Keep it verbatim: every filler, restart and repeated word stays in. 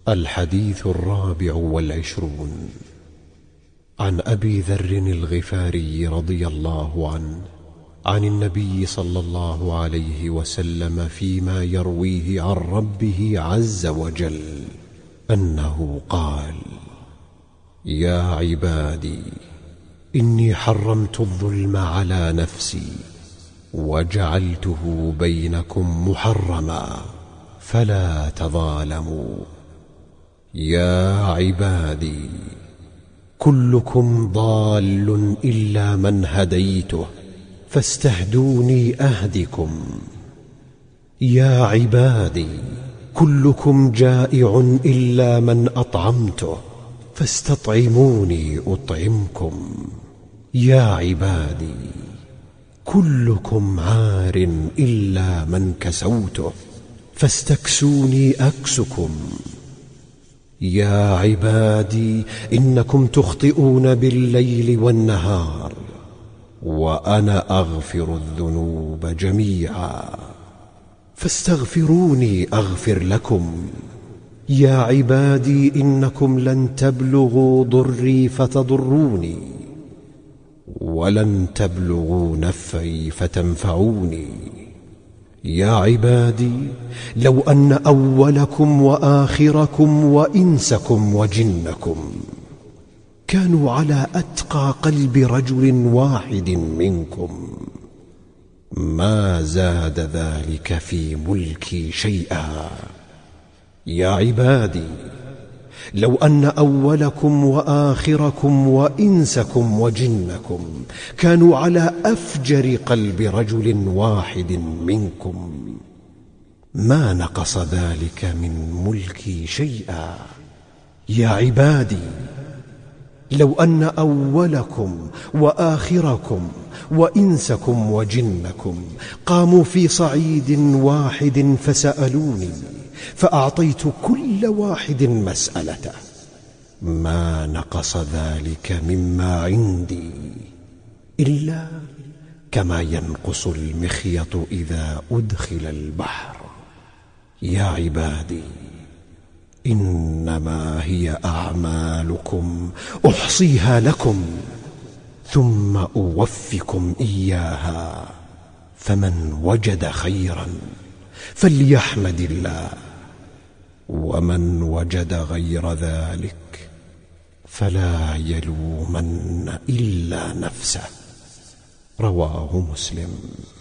الحديث الرابع والعشرون. عن أبي ذر الغفاري رضي الله عنه عن النبي صلى الله عليه وسلم فيما يرويه عن ربه عز وجل أنه قال: يا عبادي إني حرمت الظلم على نفسي وجعلته بينكم محرما فلا تظالموا. يا عبادي كلكم ضال إلا من هديته فاستهدوني أهدكم. يا عبادي كلكم جائع إلا من أطعمته فاستطعموني أطعمكم. يا عبادي كلكم عار إلا من كسوته فاستكسوني أكسكم. يا عبادي إنكم تخطئون بالليل والنهار وأنا أغفر الذنوب جميعا فاستغفروني أغفر لكم. يا عبادي إنكم لن تبلغوا ضري فتضروني ولن تبلغوا نفعي فتنفعوني. يا عبادي لو أن أولكم وآخركم وإنسكم وجنكم كانوا على أتقى قلب رجل واحد منكم ما زاد ذلك في ملكي شيئا. يا عبادي لو أن أولكم وآخركم وإنسكم وجنكم كانوا على أفجر قلب رجل واحد منكم ما نقص ذلك من ملكي شيئا. يا عبادي لو أن أولكم وآخركم وإنسكم وجنكم قاموا في صعيد واحد فسألوني فأعطيت كل واحد مسألته ما نقص ذلك مما عندي إلا كما ينقص المخيط إذا أدخل البحر. يا عبادي إنما هي أعمالكم أحصيها لكم ثم أوفكم إياها فمن وجد خيرا فليحمد الله ومن وجد غير ذلك فلا يلومن إلا نفسه. رواه مسلم.